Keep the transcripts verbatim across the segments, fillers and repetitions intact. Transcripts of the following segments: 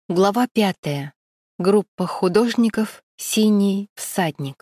Глава пятая. Группа художников «Синий всадник».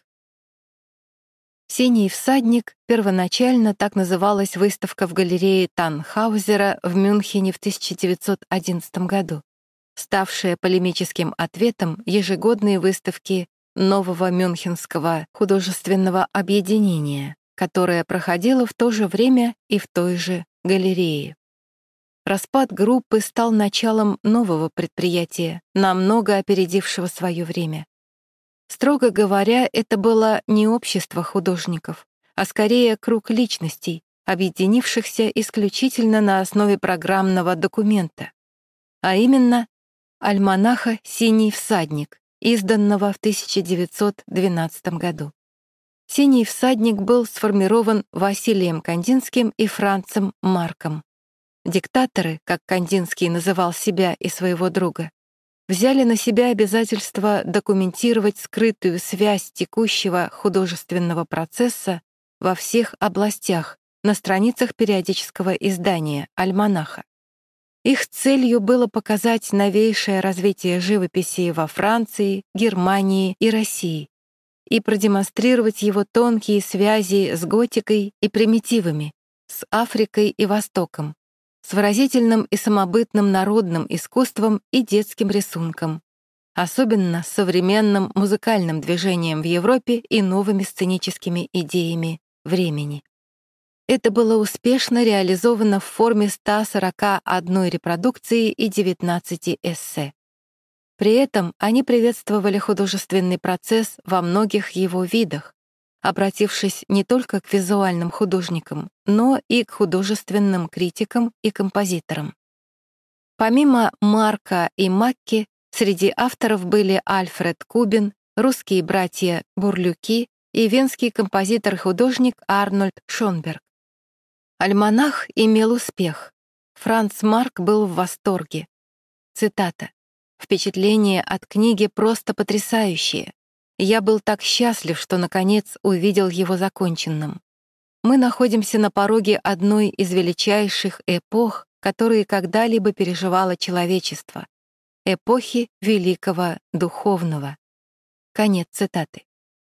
«Синий всадник» — первоначально так называлась выставка в галерее Таннхаузера в Мюнхене в тысяча девятьсот одиннадцатом году, ставшая полемическим ответом ежегодной выставки Нового Мюнхенского художественного объединения, которая проходила в то же время и в той же галерее. Распад группы стал началом нового предприятия, намного опередившего свое время. Строго говоря, это было не общество художников, а скорее круг личностей, объединившихся исключительно на основе программного документа, а именно альманаха «Синий всадник», изданного в тысяча девятьсот двенадцатом году. «Синий всадник» был сформирован Василием Кандинским и Францем Марком. Диктаторы, как Кандинский называл себя и своего друга, взяли на себя обязательство документировать скрытую связь текущего художественного процесса во всех областях на страницах периодического издания «Альманаха». Их целью было показать новейшее развитие живописи во Франции, Германии и России и продемонстрировать его тонкие связи с готикой и примитивами, с Африкой и Востоком, с выразительным и самобытным народным искусством и детским рисунком, особенно с современным музыкальным движением в Европе и новыми сценическими идеями времени. Это было успешно реализовано в форме ста сорока одной репродукции и девятнадцати эссе. При этом они приветствовали художественный процесс во многих его видах, обратившись не только к визуальным художникам, но и к художественным критикам и композиторам. Помимо Марка и Макки, среди авторов были Альфред Кубин, русские братья Бурлюки и венский композитор-художник Арнольд Шонберг. Альманах имел успех. Франц Марк был в восторге. Цитата. «Впечатления от книги просто потрясающие. Я был так счастлив, что, наконец, увидел его законченным. Мы находимся на пороге одной из величайших эпох, которые когда-либо переживало человечество. Эпохи великого духовного». Конец цитаты.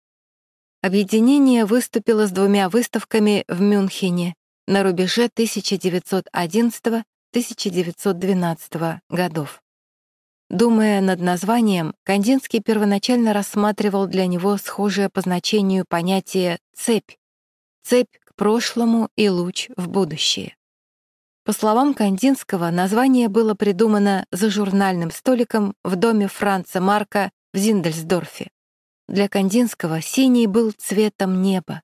Объединение выступило с двумя выставками в Мюнхене на рубеже тысяча девятьсот одиннадцатого — тысяча девятьсот двенадцатого годов. Думая над названием, Кандинский первоначально рассматривал для него схожее по значению понятие «цепь», цепь к прошлому и луч в будущее. По словам Кандинского, название было придумано за журнальным столиком в доме Франца Марка в Зиндельсдорфе. Для Кандинского синий был цветом неба.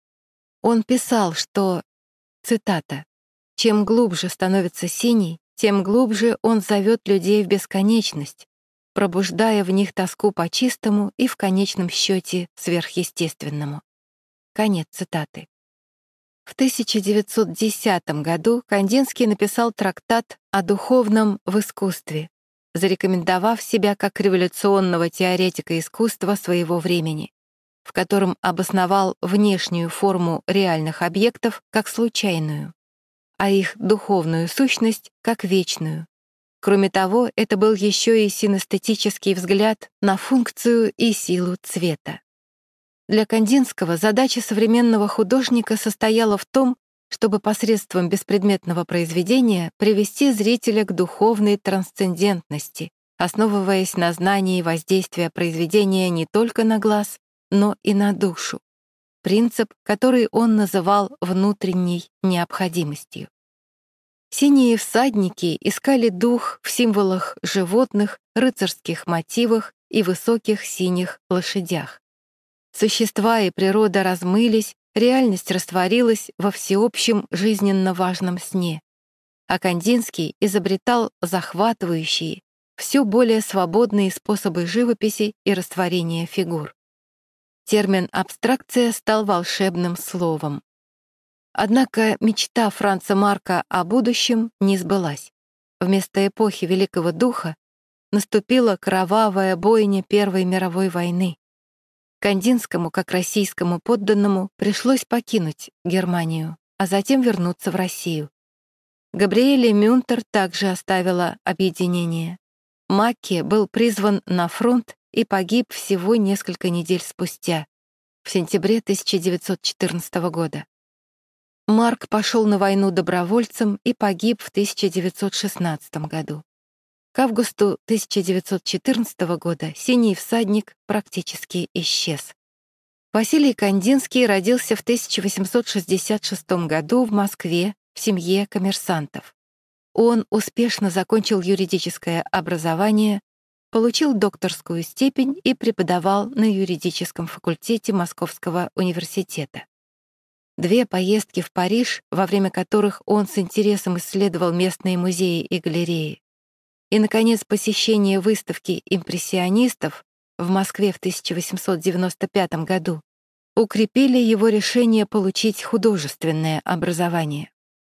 Он писал, что, цитата, «Чем глубже становится синий, тем глубже он зовет людей в бесконечность, пробуждая в них тоску по чистому и в конечном счете сверхъестественному». Конец цитаты. В тысяча девятьсот десятом году Кандинский написал трактат о духовном в искусстве, зарекомендовав себя как революционного теоретика искусства своего времени, в котором обосновал внешнюю форму реальных объектов как случайную, а их духовную сущность как вечную. Кроме того, это был еще и синестетический взгляд на функцию и силу цвета. Для Кандинского задача современного художника состояла в том, чтобы посредством беспредметного произведения привести зрителя к духовной трансцендентности, основываясь на знании воздействия произведения не только на глаз, но и на душу. Принцип, который он называл внутренней необходимостью. Синие всадники искали дух в символах животных, рыцарских мотивах и высоких синих лошадях. Существа и природа размылись, реальность растворилась во всеобщем жизненно важном сне. А Кандинский изобретал захватывающие, все более свободные способы живописи и растворения фигур. Термин «абстракция» стал волшебным словом. Однако мечта Франца Марка о будущем не сбылась. Вместо эпохи Великого Духа наступила кровавая бойня Первой мировой войны. Кандинскому, как российскому подданному, пришлось покинуть Германию, а затем вернуться в Россию. Габриэле Мюнтер также оставила объединение. Макки был призван на фронт и погиб всего несколько недель спустя, в сентябре тысяча девятьсот четырнадцатого года. Марк пошел на войну добровольцем и погиб в тысяча девятьсот шестнадцатом году. К августу тысяча девятьсот четырнадцатого года «Синий всадник» практически исчез. Василий Кандинский родился в тысяча восемьсот шестьдесят шестом году в Москве в семье коммерсантов. Он успешно закончил юридическое образование, получил докторскую степень и преподавал на юридическом факультете Московского университета. Две поездки в Париж, во время которых он с интересом исследовал местные музеи и галереи, и, наконец, посещение выставки импрессионистов в Москве в тысяча восемьсот девяносто пятом году, укрепили его решение получить художественное образование.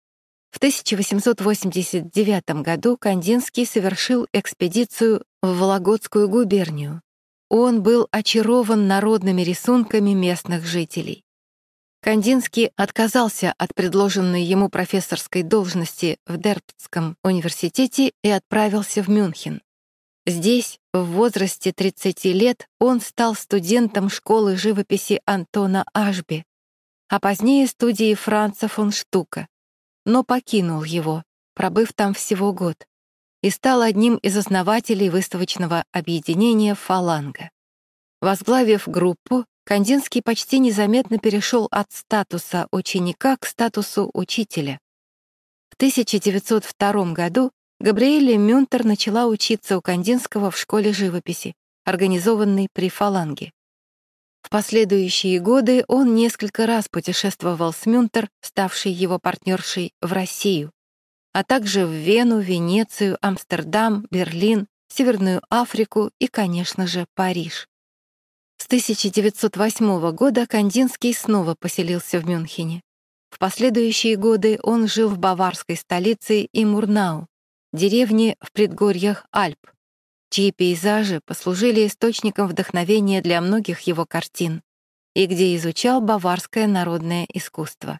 В тысяча восемьсот восемьдесят девятом году Кандинский совершил экспедицию в Вологодскую губернию. Он был очарован народными рисунками местных жителей. Кандинский отказался от предложенной ему профессорской должности в Дербцком университете и отправился в Мюнхен. Здесь, в возрасте тридцати лет, он стал студентом школы живописи Антона Ашби, а позднее студии Франца фон Штука, но покинул его, пробыв там всего год, и стал одним из основателей выставочного объединения «Фаланга». Возглавив группу, Кандинский почти незаметно перешел от статуса ученика к статусу учителя. В тысяча девятьсот втором году Габриэле Мюнтер начала учиться у Кандинского в школе живописи, организованной при «Фаланге». В последующие годы он несколько раз путешествовал с Мюнтер, ставшей его партнершей, в Россию, а также в Вену, Венецию, Амстердам, Берлин, Северную Африку и, конечно же, Париж. С тысяча девятьсот восьмого года Кандинский снова поселился в Мюнхене. В последующие годы он жил в баварской столице Имурнау, деревне в предгорьях Альп, чьи пейзажи послужили источником вдохновения для многих его картин, и где изучал баварское народное искусство.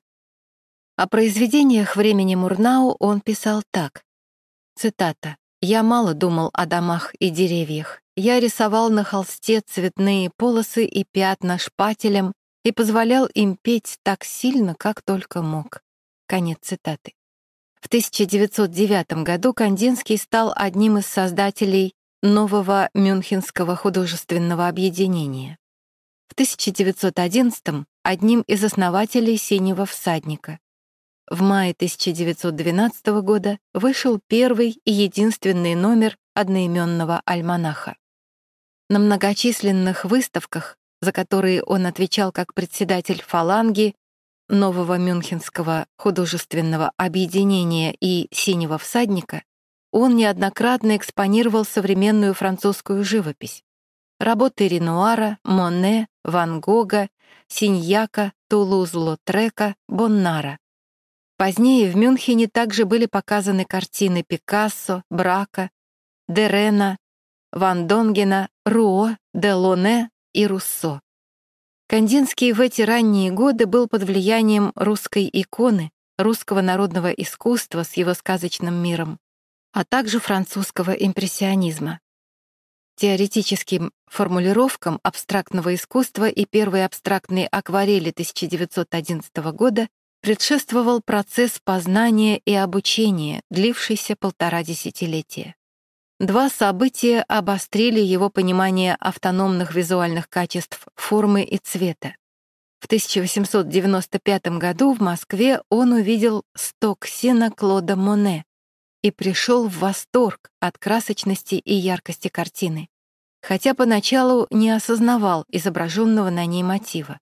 О произведениях времени Мурнау он писал так, цитата: «Я мало думал о домах и деревьях. Я рисовал на холсте цветные полосы и пятна шпателем и позволял им петь так сильно, как только мог». Конец цитаты. В тысяча девятьсот девятом году Кандинский стал одним из создателей нового Мюнхенского художественного объединения. В тысяча девятьсот одиннадцатом — одним из основателей «Синего всадника». В мае тысяча девятьсот двенадцатого года вышел первый и единственный номер одноименного альманаха. На многочисленных выставках, за которые он отвечал как председатель «Фаланги», нового Мюнхенского художественного объединения и «Синего всадника», он неоднократно экспонировал современную французскую живопись. Работы Ренуара, Моне, Ван Гога, Синьяка, Тулуз-Лотрека, Боннара. Позднее в Мюнхене также были показаны картины Пикассо, Брака, Дерена, Ван Донгена, Руо, Делоне и Руссо. Кандинский в эти ранние годы был под влиянием русской иконы, русского народного искусства с его сказочным миром, а также французского импрессионизма. Теоретическим формулировкам абстрактного искусства и первой абстрактной акварели тысяча девятьсот одиннадцатого года предшествовал процесс познания и обучения, длившийся полтора десятилетия. Два события обострили его понимание автономных визуальных качеств формы и цвета. В тысяча восемьсот девяносто пятом году в Москве он увидел сток сена Клода Моне и пришел в восторг от красочности и яркости картины, хотя поначалу не осознавал изображенного на ней мотива.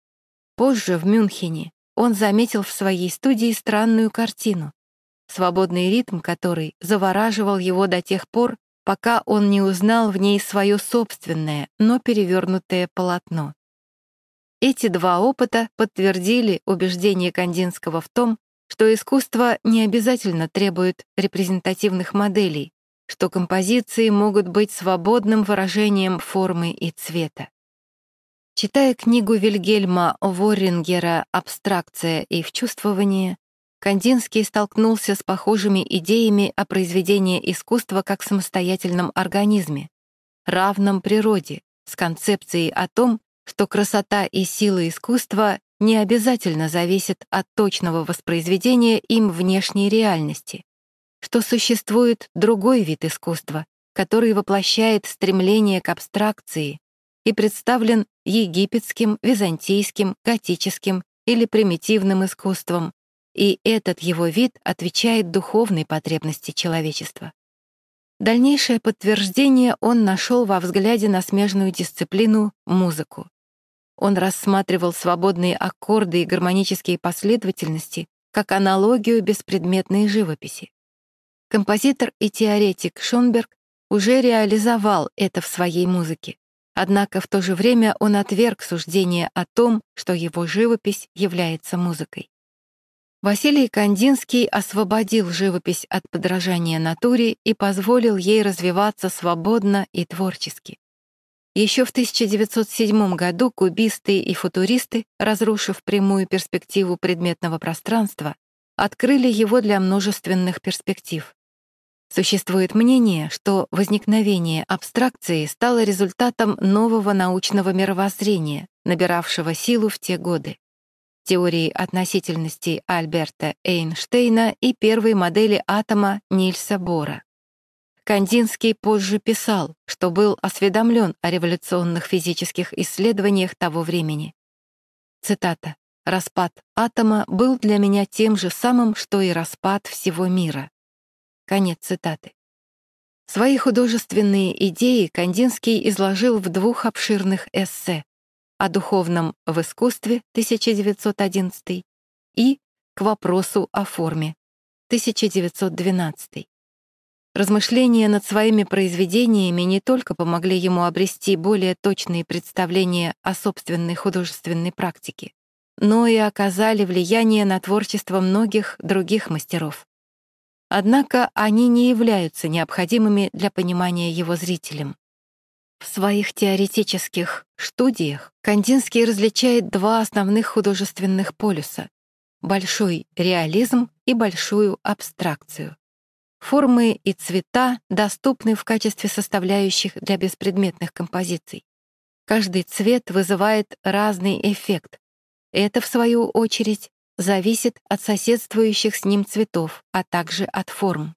Позже в Мюнхене он заметил в своей студии странную картину, свободный ритм которой завораживал его до тех пор, пока он не узнал в ней свое собственное, но перевернутое полотно. Эти два опыта подтвердили убеждение Кандинского в том, что искусство не обязательно требует репрезентативных моделей, что композиции могут быть свободным выражением формы и цвета. Читая книгу Вильгельма Воррингера «Абстракция и вчувствование», Кандинский столкнулся с похожими идеями о произведении искусства как самостоятельном организме, равном природе, с концепцией о том, что красота и сила искусства не обязательно зависят от точного воспроизведения им внешней реальности, что существует другой вид искусства, который воплощает стремление к абстракции и представлен египетским, византийским, готическим или примитивным искусством, и этот его вид отвечает духовной потребности человечества. Дальнейшее подтверждение он нашел во взгляде на смежную дисциплину — музыку. Он рассматривал свободные аккорды и гармонические последовательности как аналогию беспредметной живописи. Композитор и теоретик Шонберг уже реализовал это в своей музыке, однако в то же время он отверг суждение о том, что его живопись является музыкой. Василий Кандинский освободил живопись от подражания натуре и позволил ей развиваться свободно и творчески. Еще в тысяча девятьсот седьмом году кубисты и футуристы, разрушив прямую перспективу предметного пространства, открыли его для множественных перспектив. Существует мнение, что возникновение абстракции стало результатом нового научного мировоззрения, набиравшего силу в те годы. Теории относительности Альберта Эйнштейна и первой модели атома Нильса Бора. Кандинский позже писал, что был осведомлен о революционных физических исследованиях того времени. Цитата: «Распад атома был для меня тем же самым, что и распад всего мира». Конец цитаты. Свои художественные идеи Кандинский изложил в двух обширных эссе: «О духовном в искусстве» тысяча девятьсот одиннадцатый и «К вопросу о форме» тысяча девятьсот двенадцатый. Размышления над своими произведениями не только помогли ему обрести более точные представления о собственной художественной практике, но и оказали влияние на творчество многих других мастеров. Однако они не являются необходимыми для понимания его зрителям. В своих теоретических студиях Кандинский различает два основных художественных полюса — большой реализм и большую абстракцию. Формы и цвета доступны в качестве составляющих для беспредметных композиций. Каждый цвет вызывает разный эффект. Это, в свою очередь, зависит от соседствующих с ним цветов, а также от форм.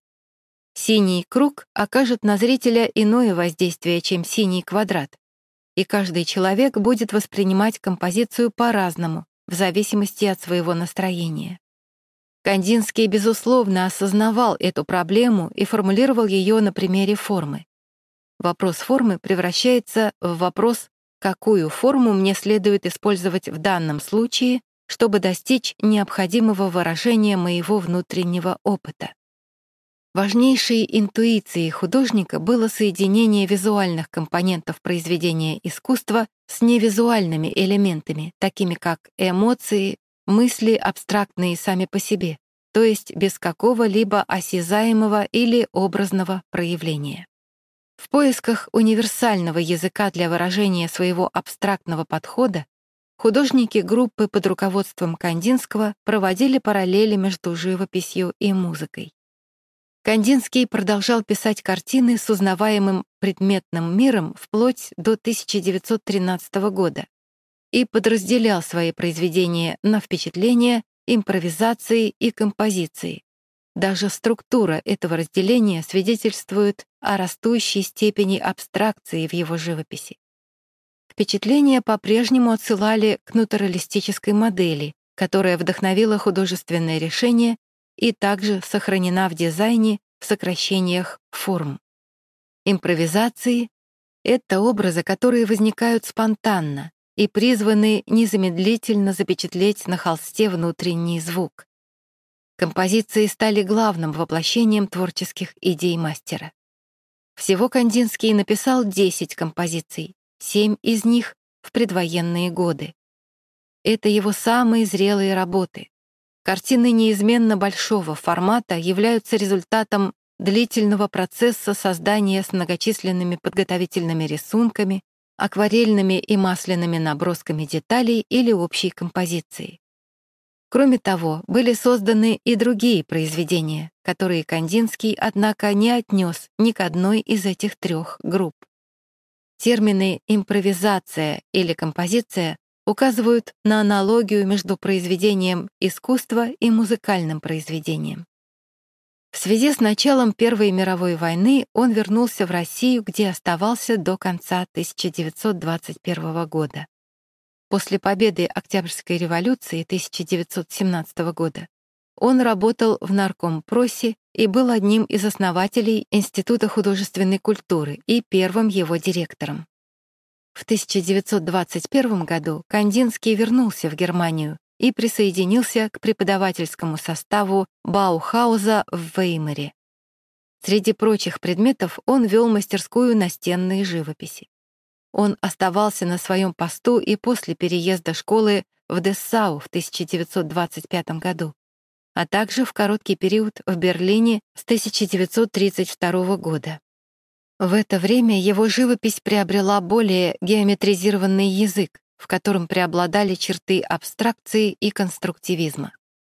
Синий круг окажет на зрителя иное воздействие, чем синий квадрат, и каждый человек будет воспринимать композицию по-разному, в зависимости от своего настроения. Кандинский, безусловно, осознавал эту проблему и формулировал ее на примере формы. Вопрос формы превращается в вопрос, какую форму мне следует использовать в данном случае, чтобы достичь необходимого выражения моего внутреннего опыта. Важнейшей интуицией художника было соединение визуальных компонентов произведения искусства с невизуальными элементами, такими как эмоции, мысли, абстрактные сами по себе, то есть без какого-либо осязаемого или образного проявления. В поисках универсального языка для выражения своего абстрактного подхода художники группы под руководством Кандинского проводили параллели между живописью и музыкой. Кандинский продолжал писать картины с узнаваемым предметным миром вплоть до тысяча девятьсот тринадцатого года и подразделял свои произведения на впечатления, импровизации и композиции. Даже структура этого разделения свидетельствует о растущей степени абстракции в его живописи. Впечатления по-прежнему отсылали к натуралистической модели, которая вдохновила художественное решение и также сохранена в дизайне в сокращениях форм. Импровизации — это образы, которые возникают спонтанно и призваны незамедлительно запечатлеть на холсте внутренний звук. Композиции стали главным воплощением творческих идей мастера. Всего Кандинский написал десять композиций, семь из них в предвоенные годы. Это его самые зрелые работы. Картины неизменно большого формата являются результатом длительного процесса создания с многочисленными подготовительными рисунками, акварельными и масляными набросками деталей или общей композиции. Кроме того, были созданы и другие произведения, которые Кандинский, однако, не отнес ни к одной из этих трех групп. Термины «импровизация» или «композиция» указывают на аналогию между произведением искусства и музыкальным произведением. В связи с началом Первой мировой войны он вернулся в Россию, где оставался до конца тысяча девятьсот двадцать первого года. После победы Октябрьской революции тысяча девятьсот семнадцатого года он работал в Наркомпросе и был одним из основателей Института художественной культуры и первым его директором. В тысяча девятьсот двадцать первом году Кандинский вернулся в Германию и присоединился к преподавательскому составу Баухауза в Веймаре. Среди прочих предметов он вел мастерскую настенной живописи. Он оставался на своем посту и после переезда школы в Дессау в тысяча девятьсот двадцать пятом году, а также в короткий период в Берлине с тысяча девятьсот тридцать второго года. В это время его живопись приобрела более геометризированный язык, в котором преобладали черты абстракции и конструктивизма.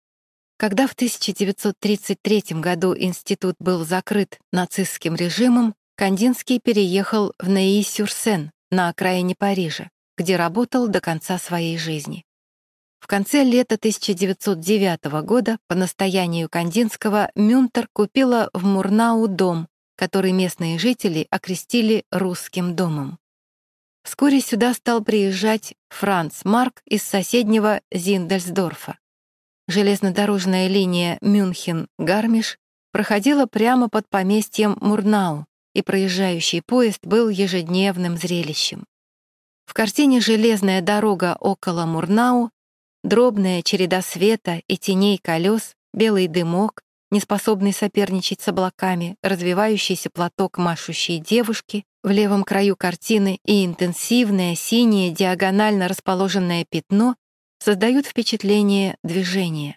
Когда в тысяча девятьсот тридцать третьем году институт был закрыт нацистским режимом, Кандинский переехал в Неи-Сюр-Сен на окраине Парижа, где работал до конца своей жизни. В конце лета тысяча девятьсот девятого года по настоянию Кандинского Мюнтер купила в Мурнау дом, который местные жители окрестили «русским домом». Вскоре сюда стал приезжать Франц Марк из соседнего Зиндельсдорфа. Железнодорожная линия Мюнхен-Гармиш проходила прямо под поместьем Мурнау, и проезжающий поезд был ежедневным зрелищем. В картине «Железная дорога около Мурнау» дробная череда света и теней колес, белый дымок, неспособный соперничать с облаками, развивающийся платок машущей девушки в левом краю картины и интенсивное синее диагонально расположенное пятно создают впечатление движения.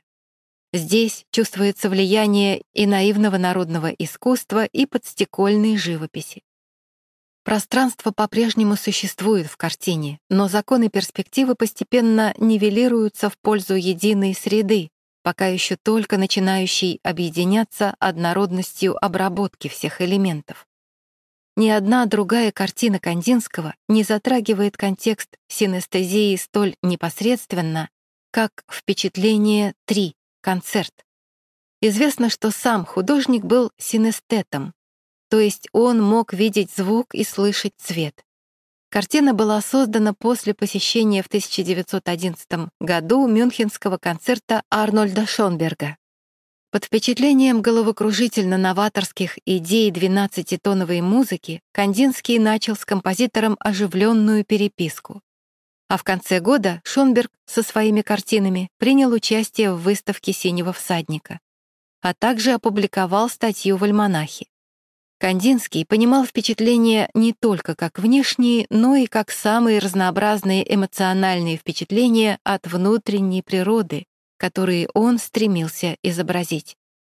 Здесь чувствуется влияние и наивного народного искусства, и подстекольной живописи. Пространство по-прежнему существует в картине, но законы перспективы постепенно нивелируются в пользу единой среды, пока еще только начинающей объединяться однородностью обработки всех элементов. Ни одна другая картина Кандинского не затрагивает контекст синестезии столь непосредственно, как «Впечатление три. Концерт». Известно, что сам художник был синестетом, то есть он мог видеть звук и слышать цвет. Картина была создана после посещения в тысяча девятьсот одиннадцатом году мюнхенского концерта Арнольда Шонберга. Под впечатлением головокружительно-новаторских идей двенадцатитоновой музыки Кандинский начал с композитором оживленную переписку. А в конце года Шонберг со своими картинами принял участие в выставке «Синего всадника», а также опубликовал статью в альманахе. Кандинский понимал впечатления не только как внешние, но и как самые разнообразные эмоциональные впечатления от внутренней природы, которые он стремился изобразить.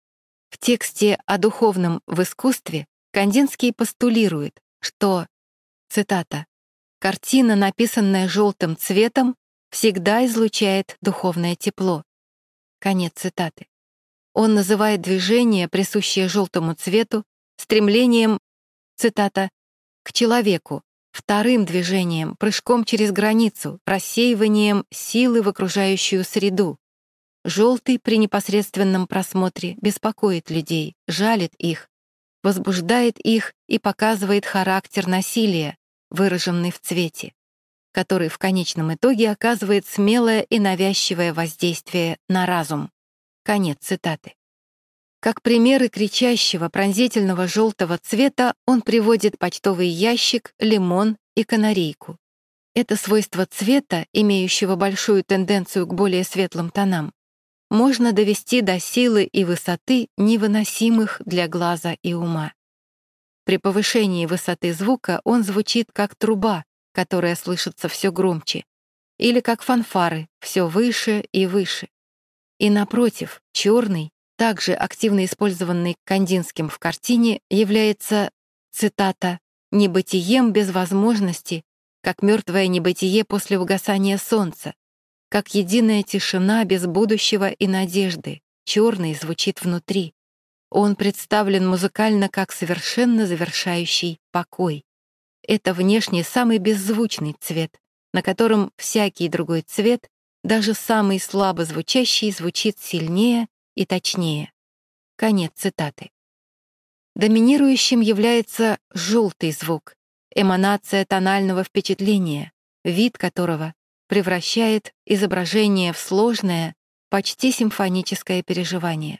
В тексте о духовном в искусстве Кандинский постулирует, что, цитата, «картина, написанная желтым цветом, всегда излучает духовное тепло». Конец цитаты. Он называет движение, присущее желтому цвету, стремлением, цитата, «к человеку, вторым движением, прыжком через границу, рассеиванием силы в окружающую среду. Желтый при непосредственном просмотре беспокоит людей, жалит их, возбуждает их и показывает характер насилия, выраженный в цвете, который в конечном итоге оказывает смелое и навязчивое воздействие на разум». Конец цитаты. Как примеры кричащего пронзительного желтого цвета он приводит почтовый ящик, лимон и канарейку. Это свойство цвета, имеющего большую тенденцию к более светлым тонам, можно довести до силы и высоты, невыносимых для глаза и ума. При повышении высоты звука он звучит как труба, которая слышится все громче, или как фанфары, все выше и выше. И напротив, черный, также активно использованный Кандинским в картине, является, цитата, «небытием без возможности, как мертвое небытие после угасания солнца, как единая тишина без будущего и надежды, черный звучит внутри. Он представлен музыкально как совершенно завершающий покой. Это внешне самый беззвучный цвет, на котором всякий другой цвет, даже самый слабо звучащий, звучит сильнее и точнее. Конец цитаты. Доминирующим является желтый звук, эманация тонального впечатления, вид которого превращает изображение в сложное, почти симфоническое переживание.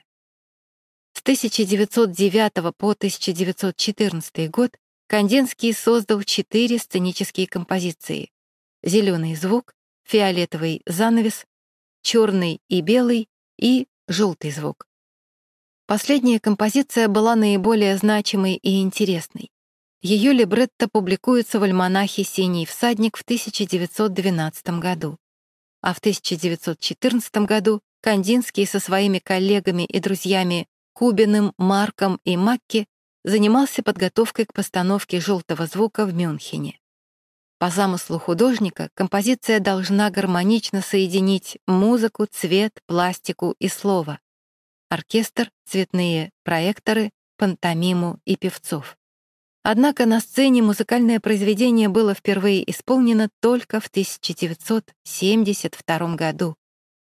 С тысяча девятьсот девятого по тысяча девятьсот четырнадцатый год Кандинский создал четыре сценические композиции: «Зеленый звук», «Фиолетовый занавес», «Черный и белый» и «Желтый звук». Последняя композиция была наиболее значимой и интересной. Ее либретто публикуется в альманахе «Синий всадник» в тысяча девятьсот двенадцатом году. А в тысяча девятьсот четырнадцатом году Кандинский со своими коллегами и друзьями Кубиным, Марком и Макки занимался подготовкой к постановке «Желтого звука» в Мюнхене. По замыслу художника композиция должна гармонично соединить музыку, цвет, пластику и слово, оркестр, цветные проекторы, пантомиму и певцов. Однако на сцене музыкальное произведение было впервые исполнено только в тысяча девятьсот семьдесят втором году.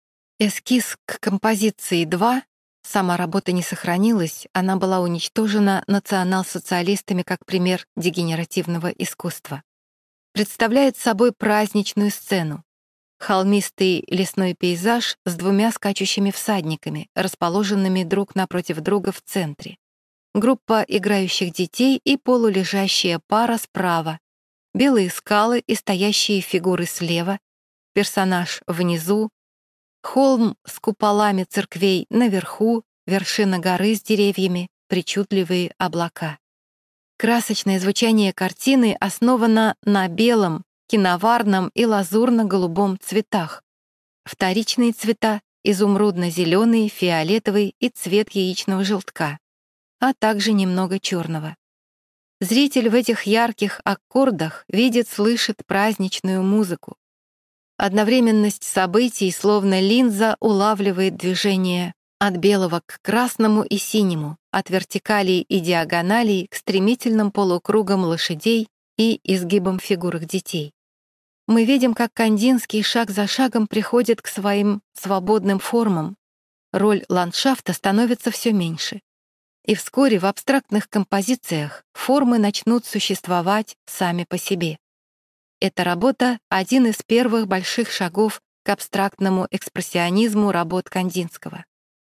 Эскиз к композиции два, сама работа не сохранилась, она была уничтожена национал-социалистами как пример дегенеративного искусства. Представляет собой праздничную сцену. Холмистый лесной пейзаж с двумя скачущими всадниками, расположенными друг напротив друга в центре. Группа играющих детей и полулежащая пара справа, белые скалы и стоящие фигуры слева, персонаж внизу, холм с куполами церквей наверху, вершина горы с деревьями, причудливые облака. Красочное звучание картины основано на белом, киноварном и лазурно-голубом цветах. Вторичные цвета — изумрудно-зеленый, фиолетовый и цвет яичного желтка, а также немного черного. Зритель в этих ярких аккордах видит, слышит праздничную музыку. Одновременность событий, словно линза, улавливает движение от белого к красному и синему, от вертикалей и диагоналей к стремительным полукругам лошадей и изгибам фигурок детей. Мы видим, как Кандинский шаг за шагом приходит к своим свободным формам. Роль ландшафта становится все меньше. И вскоре в абстрактных композициях формы начнут существовать сами по себе. Эта работа — один из первых больших шагов к абстрактному экспрессионизму работ Кандинского.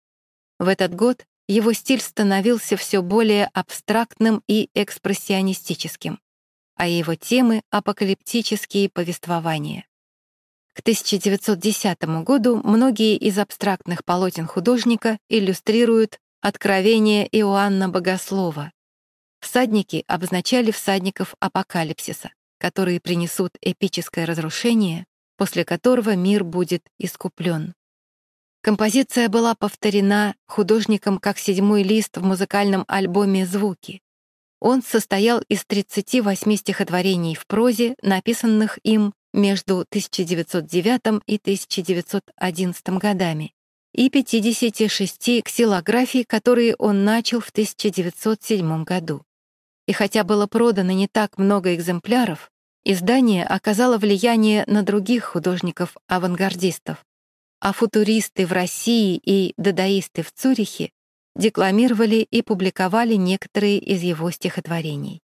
В этот год его стиль становился все более абстрактным и экспрессионистическим, а его темы — апокалиптические повествования. К тысяча девятьсот десятому году многие из абстрактных полотен художника иллюстрируют Откровение Иоанна Богослова. Всадники обозначали всадников апокалипсиса, которые принесут эпическое разрушение, после которого мир будет искуплен. Композиция была повторена художником как седьмой лист в музыкальном альбоме «Звуки». Он состоял из тридцати восьми стихотворений в прозе, написанных им между тысяча девятьсот девятым и тысяча девятьсот одиннадцатым годами, и пятидесяти шести ксилографий, которые он начал в тысяча девятьсот седьмом году. И хотя было продано не так много экземпляров, издание оказало влияние на других художников-авангардистов, а футуристы в России и дадаисты в Цюрихе декламировали и публиковали некоторые из его стихотворений.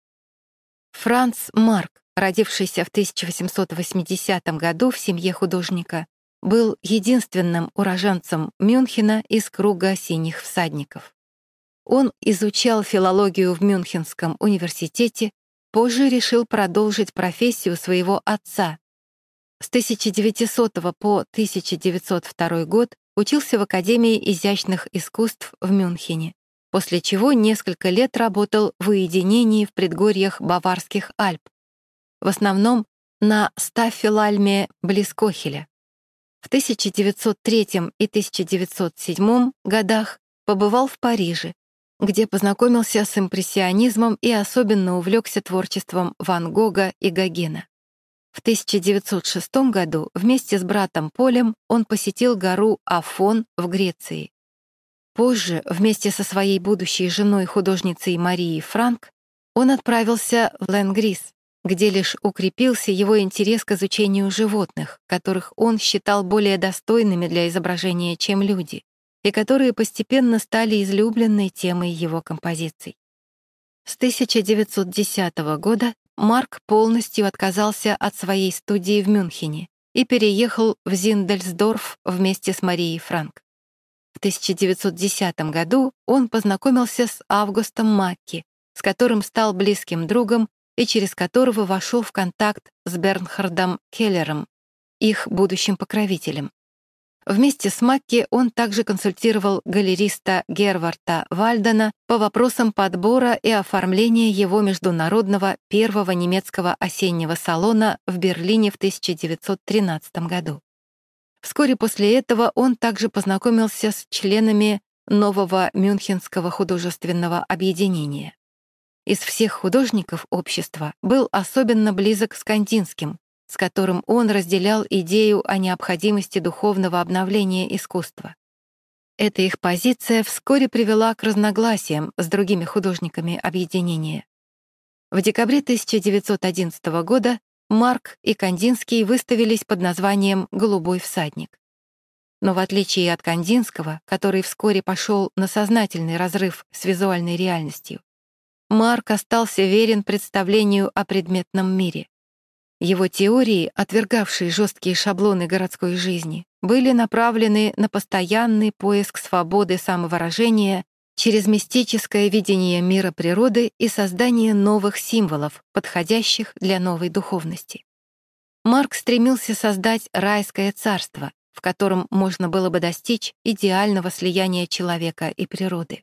Франц Марк, родившийся в тысяча восемьсот восьмидесятом году в семье художника, был единственным уроженцем Мюнхена из круга синих всадников. Он изучал филологию в Мюнхенском университете, позже решил продолжить профессию своего отца. С тысяча девятисотого по тысяча девятьсот второй год учился в Академии изящных искусств в Мюнхене, после чего несколько лет работал в уединении в предгорьях Баварских Альп, в основном на Стаффелальме близ Кохеля. В тысяча девятьсот третьем и тысяча девятьсот седьмом годах побывал в Париже, где познакомился с импрессионизмом и особенно увлекся творчеством Ван Гога и Гогена. В тысяча девятьсот шестом году вместе с братом Полем он посетил гору Афон в Греции. Позже, вместе со своей будущей женой, художницей Марией Франк, он отправился в Ленгрис, где лишь укрепился его интерес к изучению животных, которых он считал более достойными для изображения, чем люди, и которые постепенно стали излюбленной темой его композиций. С тысяча девятьсот десятого года Марк полностью отказался от своей студии в Мюнхене и переехал в Зиндельсдорф вместе с Марией Франк. В тысяча девятьсот десятом году он познакомился с Августом Макки, с которым стал близким другом и через которого вошел в контакт с Бернхардом Келлером, их будущим покровителем. Вместе с Макки он также консультировал галериста Герварта Вальдена по вопросам подбора и оформления его международного первого немецкого осеннего салона в Берлине в тысяча девятьсот тринадцатом году. Вскоре после этого он также познакомился с членами нового Мюнхенского художественного объединения. Из всех художников общества был особенно близок с Кандинским, с которым он разделял идею о необходимости духовного обновления искусства. Эта их позиция вскоре привела к разногласиям с другими художниками объединения. В декабре тысяча девятьсот одиннадцатого года Марк и Кандинский выставились под названием «Голубой всадник». Но в отличие от Кандинского, который вскоре пошел на сознательный разрыв с визуальной реальностью, Марк остался верен представлению о предметном мире. Его теории, отвергавшие жесткие шаблоны городской жизни, были направлены на постоянный поиск свободы самовыражения через мистическое видение мира природы и создание новых символов, подходящих для новой духовности. Марк стремился создать райское царство, в котором можно было бы достичь идеального слияния человека и природы.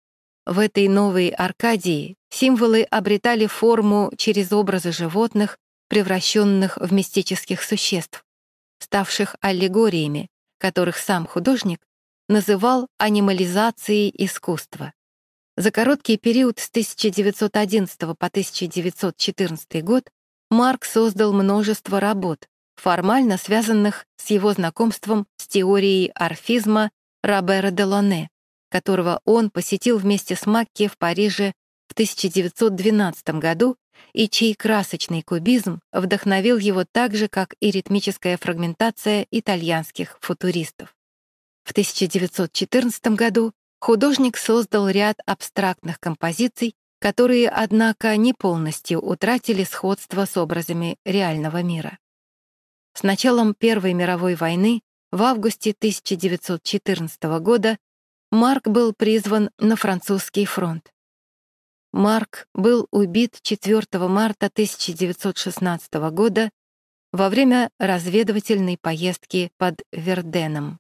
В этой новой Аркадии символы обретали форму через образы животных, превращенных в мистических существ, ставших аллегориями, которых сам художник называл анимализацией искусства. За короткий период с тысяча девятьсот одиннадцатого по тысяча девятьсот четырнадцатый год Марк создал множество работ, формально связанных с его знакомством с теорией орфизма Робера Делоне, которого он посетил вместе с Макки в Париже в тысяча девятьсот двенадцатом году и чей красочный кубизм вдохновил его так же, как и ритмическая фрагментация итальянских футуристов. В тысяча девятьсот четырнадцатом году художник создал ряд абстрактных композиций, которые, однако, не полностью утратили сходство с образами реального мира. С началом Первой мировой войны в августе тысяча девятьсот четырнадцатого года Марк был призван на французский фронт. Марк был убит четвёртого марта тысяча девятьсот шестнадцатого года во время разведывательной поездки под Верденом.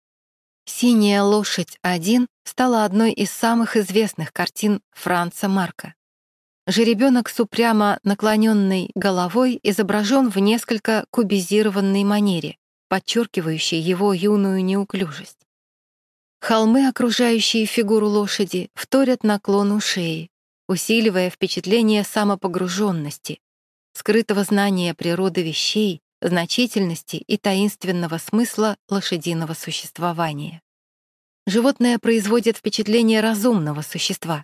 «Синяя лошадь-один» стала одной из самых известных картин Франца Марка. Жеребенок с упрямо наклоненной головой изображен в несколько кубизированной манере, подчеркивающей его юную неуклюжесть. Холмы, окружающие фигуру лошади, вторят наклону шеи, усиливая впечатление самопогруженности, скрытого знания природы вещей, значительности и таинственного смысла лошадиного существования. Животное производит впечатление разумного существа.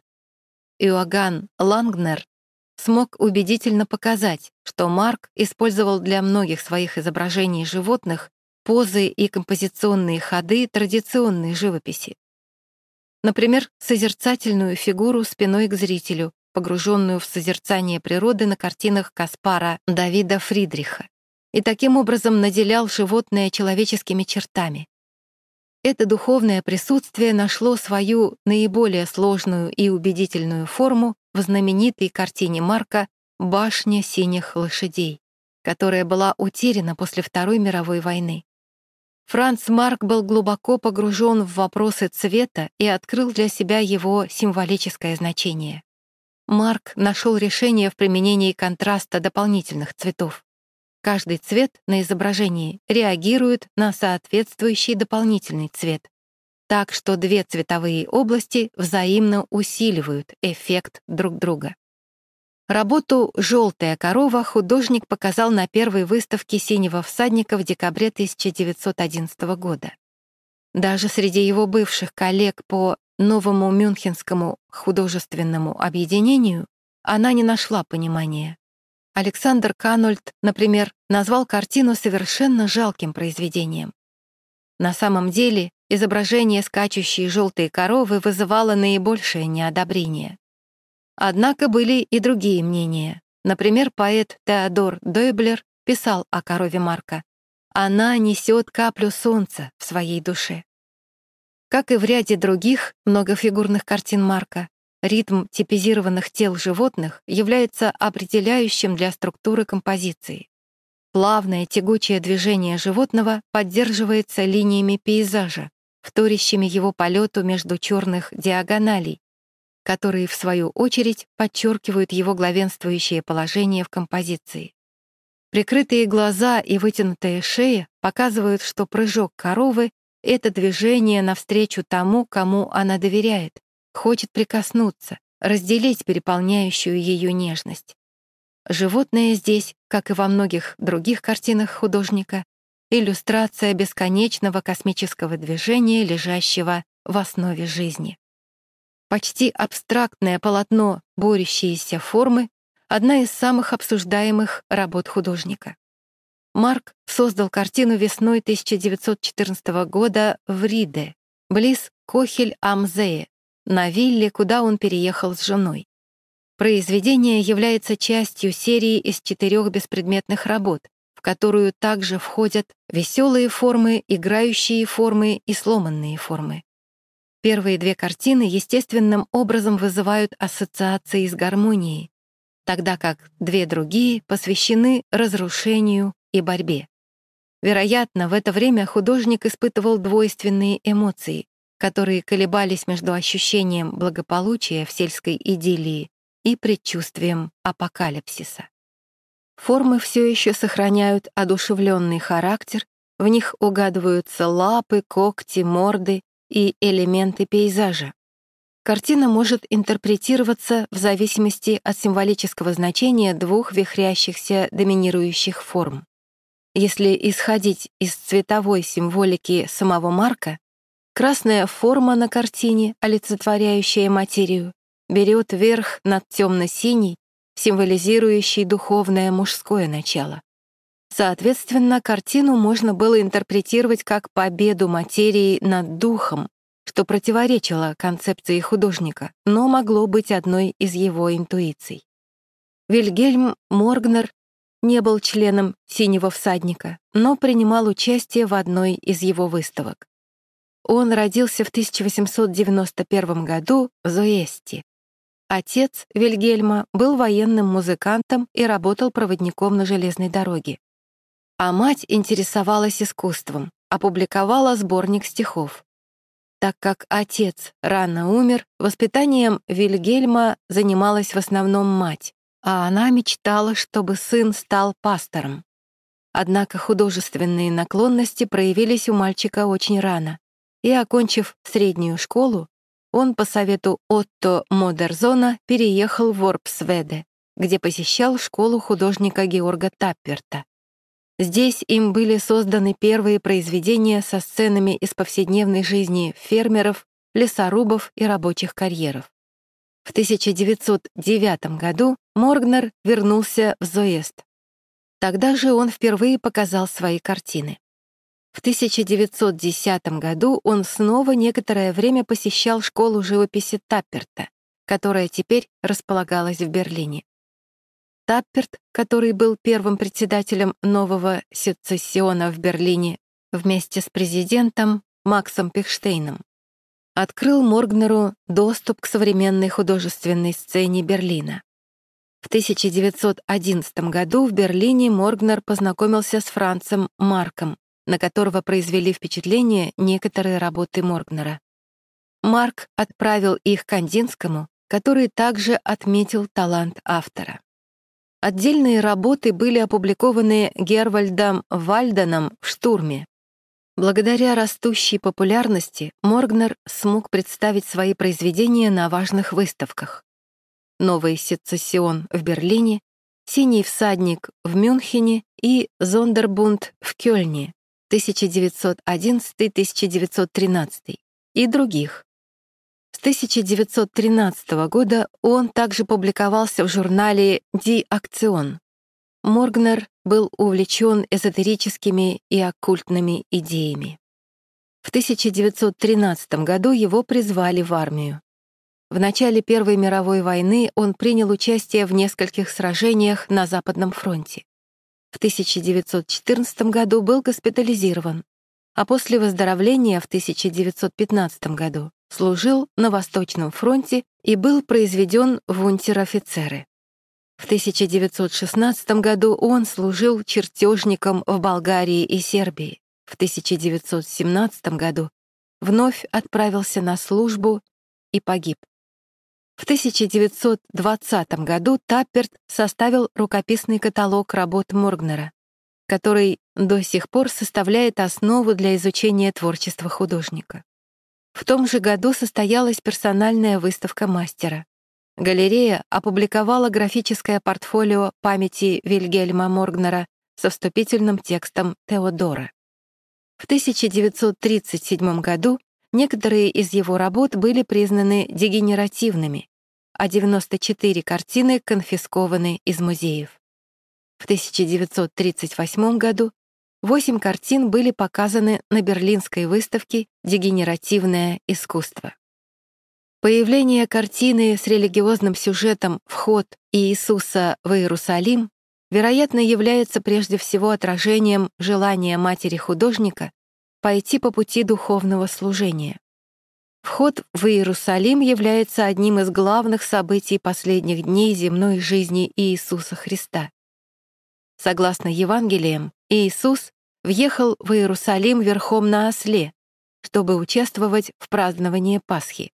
Иоганн Лангнер смог убедительно показать, что Марк использовал для многих своих изображений животных позы и композиционные ходы традиционной живописи. Например, созерцательную фигуру спиной к зрителю, погруженную в созерцание природы на картинах Каспара Давида Фридриха, и таким образом наделял животное человеческими чертами. Это духовное присутствие нашло свою наиболее сложную и убедительную форму в знаменитой картине Марка «Башня синих лошадей», которая была утеряна после Второй мировой войны. Франц Марк был глубоко погружен в вопросы цвета и открыл для себя его символическое значение. Марк нашел решение в применении контраста дополнительных цветов. Каждый цвет на изображении реагирует на соответствующий дополнительный цвет, так что две цветовые области взаимно усиливают эффект друг друга. Работу «Желтая корова» художник показал на первой выставке «Синего всадника» в декабре тысяча девятьсот одиннадцатого года. Даже среди его бывших коллег по Новому Мюнхенскому художественному объединению она не нашла понимания. Александр Канольд, например, назвал картину совершенно жалким произведением. На самом деле, изображение скачущей желтой коровы вызывало наибольшее неодобрение. Однако были и другие мнения. Например, поэт Теодор Дойблер писал о корове Марка: «Она несет каплю солнца в своей душе». Как и в ряде других многофигурных картин Марка, ритм типизированных тел животных является определяющим для структуры композиции. Плавное тягучее движение животного поддерживается линиями пейзажа, вторящими его полету между черных диагоналей, которые, в свою очередь, подчеркивают его главенствующее положение в композиции. Прикрытые глаза и вытянутая шея показывают, что прыжок коровы — это движение навстречу тому, кому она доверяет, хочет прикоснуться, разделить переполняющую ее нежность. Животное здесь, как и во многих других картинах художника, иллюстрация бесконечного космического движения, лежащего в основе жизни. Почти абстрактное полотно «Борющиеся формы» — одна из самых обсуждаемых работ художника. Марк создал картину весной тысяча девятьсот четырнадцатого года в Риде, близ Кохель-ам-Зее, на вилле, куда он переехал с женой. Произведение является частью серии из четырех беспредметных работ, в которую также входят веселые формы, играющие формы и сломанные формы. Первые две картины естественным образом вызывают ассоциации с гармонией, тогда как две другие посвящены разрушению и борьбе. Вероятно, в это время художник испытывал двойственные эмоции, которые колебались между ощущением благополучия в сельской идиллии и предчувствием апокалипсиса. Формы все еще сохраняют одушевленный характер, в них угадываются лапы, когти, морды и элементы пейзажа. Картина может интерпретироваться в зависимости от символического значения двух вихрящихся доминирующих форм. Если исходить из цветовой символики самого Марка, красная форма на картине, олицетворяющая материю, берет верх над темно-синей, символизирующей духовное мужское начало. Соответственно, картину можно было интерпретировать как победу материи над духом, что противоречило концепции художника, но могло быть одной из его интуиций. Вильгельм Моргнер не был членом «Синего всадника», но принимал участие в одной из его выставок. Он родился в тысяча восемьсот девяносто первом году в Зоэсте. Отец Вильгельма был военным музыкантом и работал проводником на железной дороге. А мать интересовалась искусством, опубликовала сборник стихов. Так как отец рано умер, воспитанием Вильгельма занималась в основном мать, а она мечтала, чтобы сын стал пастором. Однако художественные наклонности проявились у мальчика очень рано, и, окончив среднюю школу, он по совету Отто Модерзона переехал в Орпсведе, где посещал школу художника Георга Тапперта. Здесь им были созданы первые произведения со сценами из повседневной жизни фермеров, лесорубов и рабочих карьеров. В тысяча девятьсот девятом году Моргнер вернулся в Зоэст. Тогда же он впервые показал свои картины. В тысяча девятьсот десятом году он снова некоторое время посещал школу живописи Тапперта, которая теперь располагалась в Берлине. Тапперт, который был первым председателем нового сецессиона в Берлине вместе с президентом Максом Пехштейном, открыл Моргнеру доступ к современной художественной сцене Берлина. В тысяча девятьсот одиннадцатом году в Берлине Моргнер познакомился с Францем Марком, на которого произвели впечатление некоторые работы Моргнера. Марк отправил их Кандинскому, который также отметил талант автора. Отдельные работы были опубликованы Гервальдом Вальденом в «Штурме». Благодаря растущей популярности Моргнер смог представить свои произведения на важных выставках. «Новый сецессион» в Берлине, «Синий всадник» в Мюнхене и «Зондербунд» в Кёльне тысяча девятьсот одиннадцатый — тысяча девятьсот тринадцатый и других. С тысяча девятьсот тринадцатого года он также публиковался в журнале «Die Aktion». Моргнер был увлечен эзотерическими и оккультными идеями. В тысяча девятьсот тринадцатом году его призвали в армию. В начале Первой мировой войны он принял участие в нескольких сражениях на Западном фронте. В тысяча девятьсот четырнадцатом году был госпитализирован, а после выздоровления в тысяча девятьсот пятнадцатом году служил на Восточном фронте и был произведен в унтер-офицеры. В тысяча девятьсот шестнадцатом году он служил чертежником в Болгарии и Сербии. В тысяча девятьсот семнадцатом году вновь отправился на службу и погиб. В тысяча девятьсот двадцатом году Тапперт составил рукописный каталог работ Моргнера, который до сих пор составляет основу для изучения творчества художника. В том же году состоялась персональная выставка мастера. Галерея опубликовала графическое портфолио памяти Вильгельма Моргнера со вступительным текстом Теодора. В тысяча девятьсот тридцать седьмом году некоторые из его работ были признаны дегенеративными, а девяносто четыре картины конфискованы из музеев. В тысяча девятьсот тридцать восьмом году восемь картин были показаны на Берлинской выставке «Дегенеративное искусство». Появление картины с религиозным сюжетом «Вход Иисуса в Иерусалим» вероятно, является прежде всего отражением желания матери художника пойти по пути духовного служения. Вход в Иерусалим является одним из главных событий последних дней земной жизни Иисуса Христа. Согласно Евангелиям, Иисус въехал в Иерусалим верхом на осле, чтобы участвовать в праздновании Пасхи.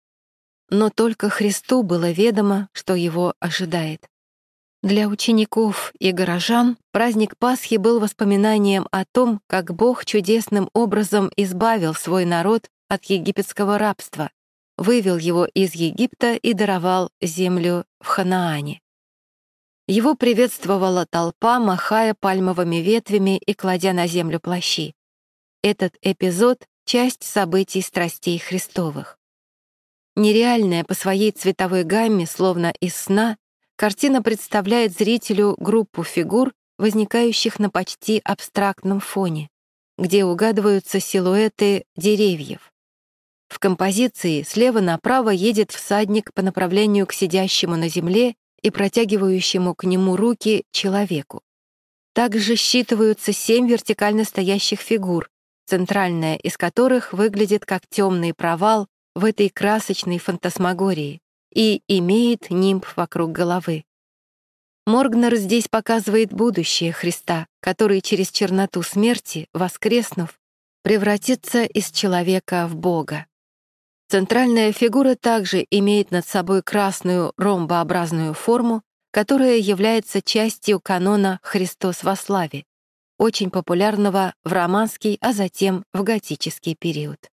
Но только Христу было ведомо, что его ожидает. Для учеников и горожан праздник Пасхи был воспоминанием о том, как Бог чудесным образом избавил свой народ от египетского рабства, вывел его из Египта и даровал землю в Ханаане. Его приветствовала толпа, махая пальмовыми ветвями и кладя на землю плащи. Этот эпизод — часть событий страстей Христовых. Нереальная по своей цветовой гамме, словно из сна, картина представляет зрителю группу фигур, возникающих на почти абстрактном фоне, где угадываются силуэты деревьев. В композиции слева направо едет всадник по направлению к сидящему на земле и протягивающему к нему руки человеку. Также считываются семь вертикально стоящих фигур, центральная из которых выглядит как темный провал в этой красочной фантасмагории и имеет нимб вокруг головы. Моргнер здесь показывает будущее Христа, который через черноту смерти, воскреснув, превратится из человека в Бога. Центральная фигура также имеет над собой красную ромбообразную форму, которая является частью канона «Христос во славе», очень популярного в романский, а затем в готический период.